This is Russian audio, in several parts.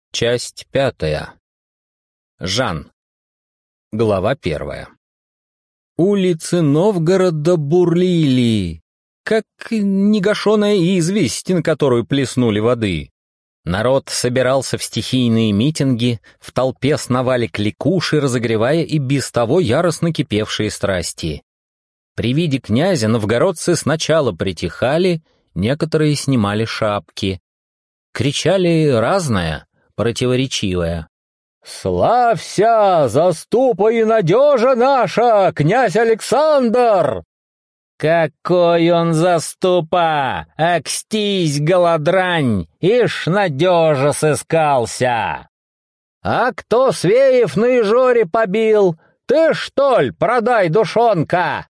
Часть 5. Жан. Глава 1. Улицы Новгорода бурлили, как негашеная известь, на которую плеснули воды. Народ собирался в стихийные митинги, в толпе сновали кликуши, разогревая и без того яростно кипевшие страсти. При виде князя новгородцы сначала притихали, некоторые снимали шапки. Кричали разное, противоречивое. «Славься, заступа и надежа наша, князь Александр!» «Какой он заступа! Акстись, голодрань! Ишь, надежа сыскался!» «А кто Свеев на Ижоре побил? Ты, что ли, продай, душонка?»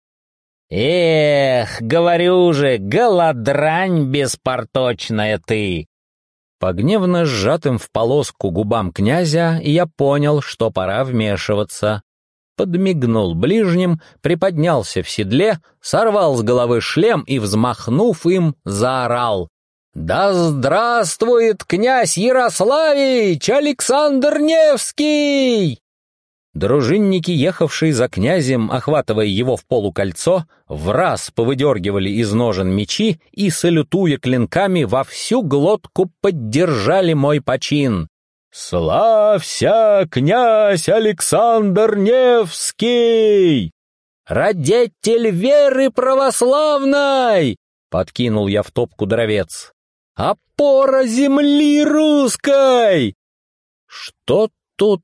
«Эх, говорю же, голодрань беспорточная ты!» По гневно сжатым в полоску губам князя я понял, что пора вмешиваться. Подмигнул ближним, приподнялся в седле, сорвал с головы шлем и, взмахнув им, заорал: «Да здравствует князь Ярославич Александр Невский!» Дружинники, ехавшие за князем, охватывая его в полукольцо, враз повыдергивали из ножен мечи и, салютуя клинками, во всю глотку поддержали мой почин. «Славься, князь Александр Невский! Родитель веры православной!» — подкинул я в топку дровец. «Опора земли русской!» Что тут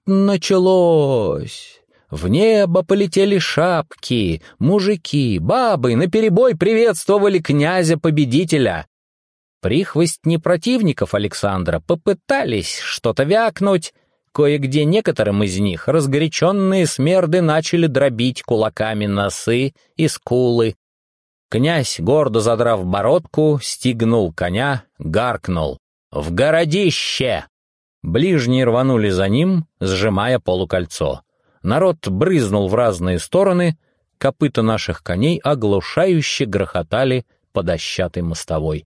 началось? В небо полетели шапки, мужики, бабы наперебой приветствовали князя-победителя. Прихвостни противников Александра попытались что-то вякнуть. Кое-где некоторым из них разгоряченные смерды начали дробить кулаками носы и скулы. Князь, гордо задрав бородку, стегнул коня, гаркнул: «В городище!» Ближние рванули за ним, сжимая полукольцо. Народ брызнул в разные стороны, копыта наших коней оглушающе грохотали по дощатой мостовой.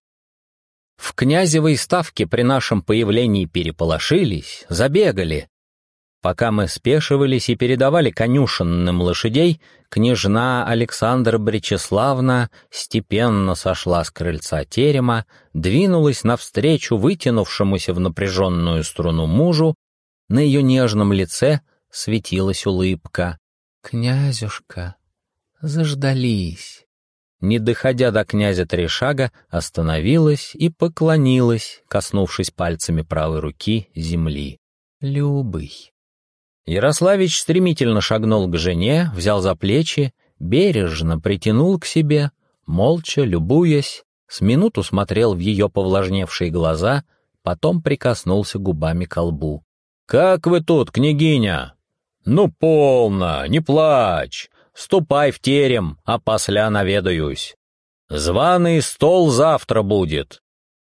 В князевой ставке при нашем появлении переполошились, забегали. Пока мы спешивались и передавали конюшенным лошадей, княжна Александра Бречеславна степенно сошла с крыльца терема, двинулась навстречу вытянувшемуся в напряженную струну мужу, на ее нежном лице светилась улыбка. «Князюшка, заждались». Не доходя до князя 3 шага, остановилась и поклонилась, коснувшись пальцами правой руки земли. «Любый». Ярославич стремительно шагнул к жене, взял за плечи, бережно притянул к себе, молча, любуясь, с минуту смотрел в ее повлажневшие глаза, потом прикоснулся губами ко лбу. «Как вы тут, княгиня?» «Ну, полно, не плачь. Ступай в терем, а после наведаюсь. Званый стол завтра будет.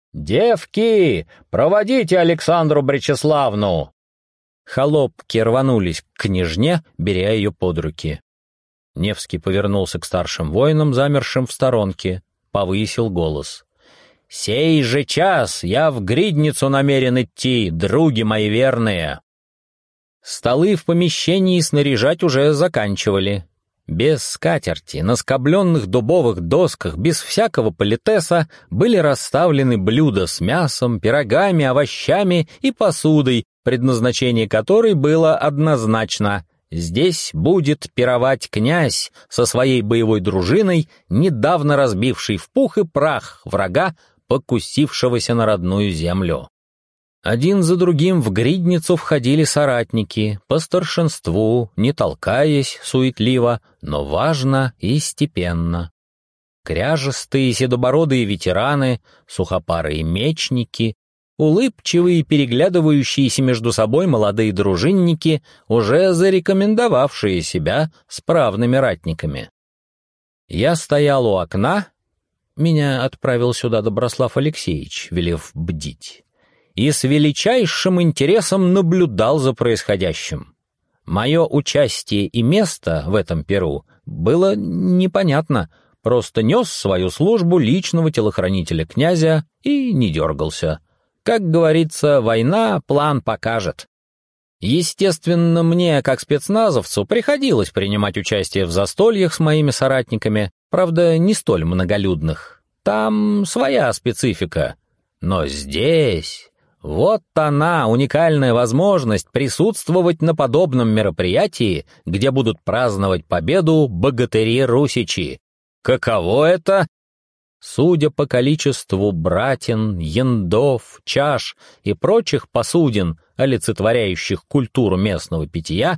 Девки, проводите Александру Бречеславну!» Холопки рванулись к княжне, беря ее под руки. Невский повернулся к старшим воинам, замершим в сторонке, повысил голос. «Сей же час я в гридницу намерен идти, други мои верные!» Столы в помещении снаряжать уже заканчивали. Без скатерти, на скобленных дубовых досках, без всякого политеса, были расставлены блюда с мясом, пирогами, овощами и посудой, предназначение которой было однозначно. Здесь будет пировать князь со своей боевой дружиной, недавно разбивший в пух и прах врага, покусившегося на родную землю. Один за другим в гридницу входили соратники, по старшинству, не толкаясь суетливо, но важно и степенно. Кряжестые седобородые ветераны, сухопарые мечники, улыбчивые переглядывающиеся между собой молодые дружинники, уже зарекомендовавшие себя справными ратниками. Я стоял у окна, меня отправил сюда Доброслав Алексеевич, велев бдить, и с величайшим интересом наблюдал за происходящим. Мое участие и место в этом пиру было непонятно, просто нес свою службу личного телохранителя князя и не дергался. Как говорится, война план покажет. Естественно, мне, как спецназовцу, приходилось принимать участие в застольях с моими соратниками, правда, не столь многолюдных. Там своя специфика. Но здесь... Вот она, уникальная возможность присутствовать на подобном мероприятии, где будут праздновать победу богатыри-русичи. Каково это? Судя по количеству братин, яндов, чаш и прочих посудин, олицетворяющих культуру местного питья,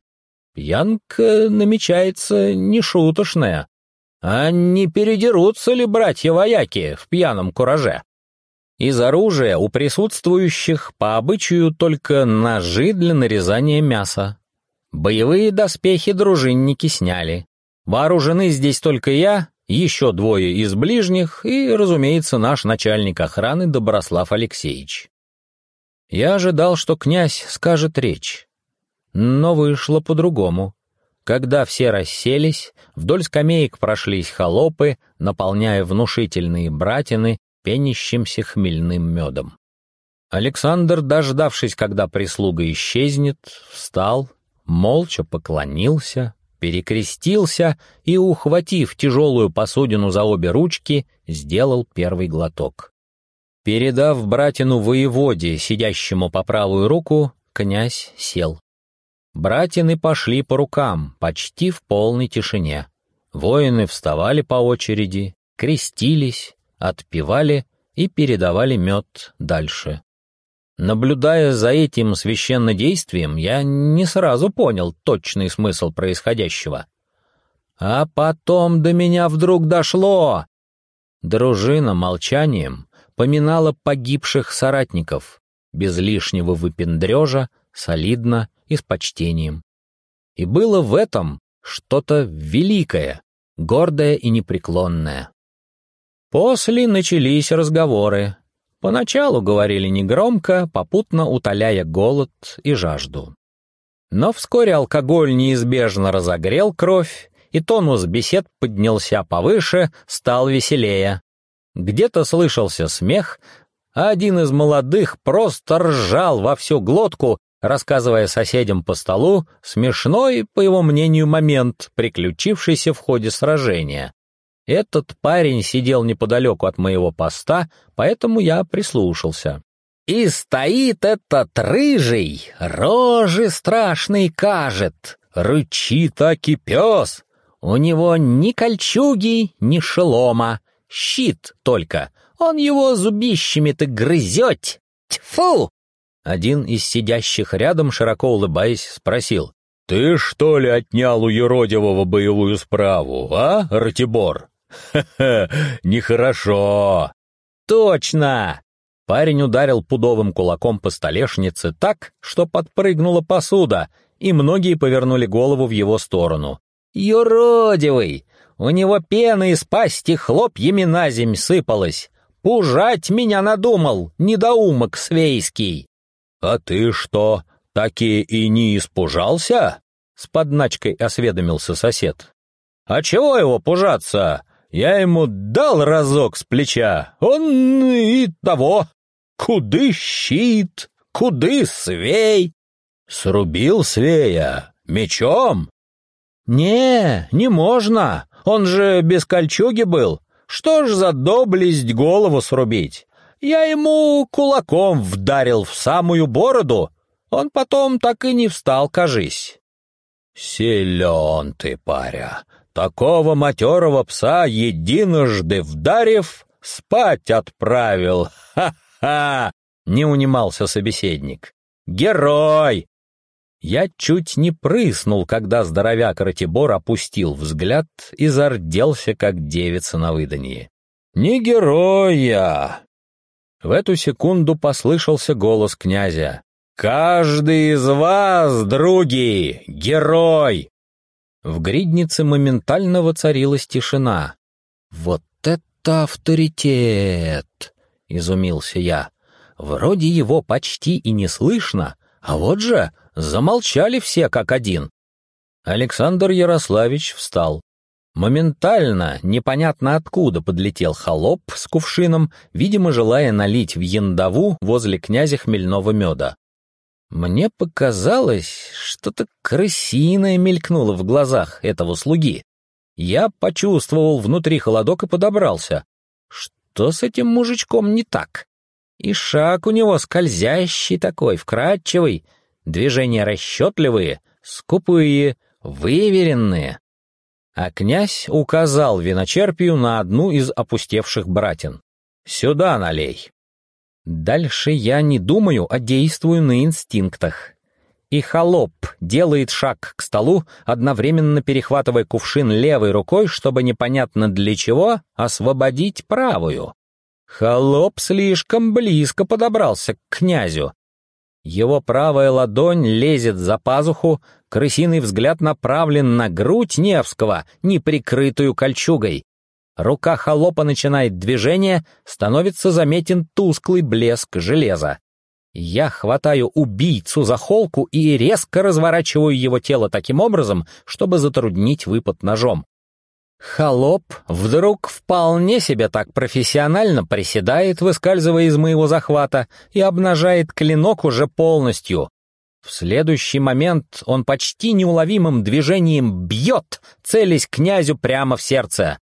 пьянка намечается нешуточная. А не передерутся ли братья-вояки в пьяном кураже? Из оружия у присутствующих по обычаю только ножи для нарезания мяса. Боевые доспехи дружинники сняли. Вооружены здесь только я, еще двое из ближних и, разумеется, наш начальник охраны Доброслав Алексеевич. Я ожидал, что князь скажет речь. Но вышло по-другому. Когда все расселись, вдоль скамеек прошлись холопы, наполняя внушительные братины пенящимся хмельным медом. Александр, дождавшись, когда прислуга исчезнет, встал, молча поклонился, перекрестился и, ухватив тяжелую посудину за обе ручки, сделал первый глоток. Передав братину воеводе, сидящему по правую руку, князь сел. Братины пошли по рукам, почти в полной тишине. Воины вставали по очереди, крестились, отпивали и передавали мед дальше. Наблюдая за этим священнодействием, я не сразу понял точный смысл происходящего. А потом до меня вдруг дошло. Дружина молчанием поминала погибших соратников, без лишнего выпендрежа, солидно и с почтением. И было в этом что-то великое, гордое и непреклонное. После начались разговоры. Поначалу говорили негромко, попутно утоляя голод и жажду. Но вскоре алкоголь неизбежно разогрел кровь, и тонус бесед поднялся повыше, стал веселее. Где-то слышался смех, а один из молодых просто ржал во всю глотку, рассказывая соседям по столу смешной, по его мнению, момент, приключившийся в ходе сражения. Этот парень сидел неподалеку от моего поста, поэтому я прислушался. И стоит этот рыжий, рожи страшный кажет, рычит аки пес. У него ни кольчуги, ни шелома, щит только. Он его зубищами-то грызет. Тьфу! Один из сидящих рядом, широко улыбаясь, спросил: «Ты, что ли, отнял у юродивого боевую справу, а, Ратибор?» «Ха-ха, нехорошо!» «Точно!» Парень ударил пудовым кулаком по столешнице так, что подпрыгнула посуда, и многие повернули голову в его сторону. «Юродивый! У него пена из пасти хлопьями на земь сыпалась! Пужать меня надумал, недоумок свейский!» «А ты что, таки и не испужался?» С подначкой осведомился сосед. «А чего его пужаться? Я ему дал разок с плеча, он и того. Куды щит, куды свей?» «Срубил свея? Мечом?» Не можно, он же без кольчуги был. Что ж за доблесть голову срубить? Я ему кулаком вдарил в самую бороду, он потом так и не встал, кажись». «Силен ты, паря! Такого матерого пса, единожды вдарив, спать отправил! Ха-ха!» — не унимался собеседник. «Герой!» Я чуть не прыснул, когда здоровяк Ратибор опустил взгляд и зарделся, как девица на выданье. «Не герой я!» В эту секунду послышался голос князя. «Каждый из вас, други, герой!» В гриднице моментально воцарилась тишина. «Вот это авторитет!» — изумился я. «Вроде его почти и не слышно, а вот же замолчали все как один». Александр Ярославич встал. Моментально, непонятно откуда, подлетел холоп с кувшином, видимо, желая налить в яндаву возле князя хмельного меда. Мне показалось, что-то крысиное мелькнуло в глазах этого слуги. Я почувствовал внутри холодок и подобрался. Что с этим мужичком не так? И шаг у него скользящий такой, вкрадчивый, движения расчетливые, скупые, выверенные. А князь указал виночерпию на одну из опустевших братин. «Сюда налей». Дальше я не думаю, а действую на инстинктах. И холоп делает шаг к столу, одновременно перехватывая кувшин левой рукой, чтобы непонятно для чего освободить правую. Холоп слишком близко подобрался к князю. Его правая ладонь лезет за пазуху, крысиный взгляд направлен на грудь Невского, неприкрытую кольчугой. Рука холопа начинает движение, становится заметен тусклый блеск железа. Я хватаю убийцу за холку и резко разворачиваю его тело таким образом, чтобы затруднить выпад ножом. Холоп вдруг вполне себе так профессионально приседает, выскальзывая из моего захвата, и обнажает клинок уже полностью. В следующий момент он почти неуловимым движением бьет, целясь князю прямо в сердце.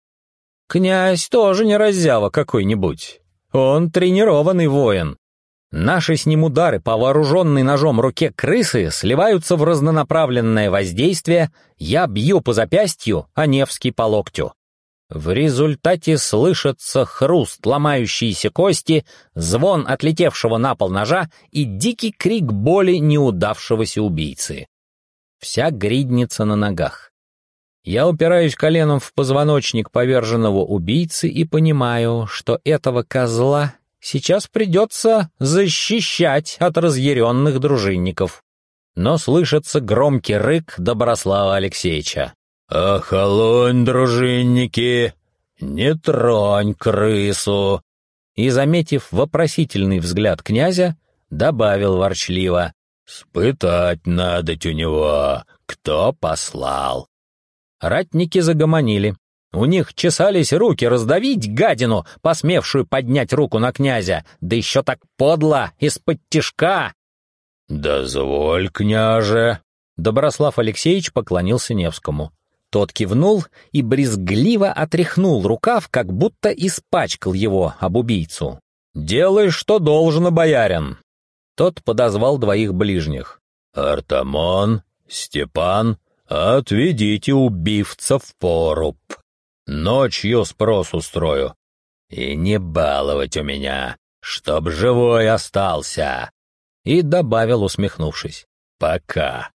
Князь тоже не раззява какой-нибудь. Он тренированный воин. Наши с ним удары по вооруженной ножом руке крысы сливаются в разнонаправленное воздействие, я бью по запястью, а Невский по локтю. В результате слышится хруст ломающейся кости, звон отлетевшего на пол ножа и дикий крик боли неудавшегося убийцы. Вся гридница на ногах. Я упираюсь коленом в позвоночник поверженного убийцы и понимаю, что этого козла сейчас придется защищать от разъяренных дружинников. Но слышится громкий рык Доброслава Алексеевича. «Охолонь, дружинники! Не тронь крысу!» И, заметив вопросительный взгляд князя, добавил ворчливо: «Спытать надоть у него, кто послал». Ратники загомонили. У них чесались руки раздавить гадину, посмевшую поднять руку на князя, да еще так подло, из-под тишка. «Дозволь, княже!» Доброслав Алексеевич поклонился Невскому. Тот кивнул и брезгливо отряхнул рукав, как будто испачкал его об убийцу. «Делай, что должно, боярин!» Тот подозвал двоих ближних. «Артамон, Степан, отведите убивца в поруб. Ночью спрос устрою. И не баловать у меня, чтоб живой остался!» И добавил, усмехнувшись: «Пока».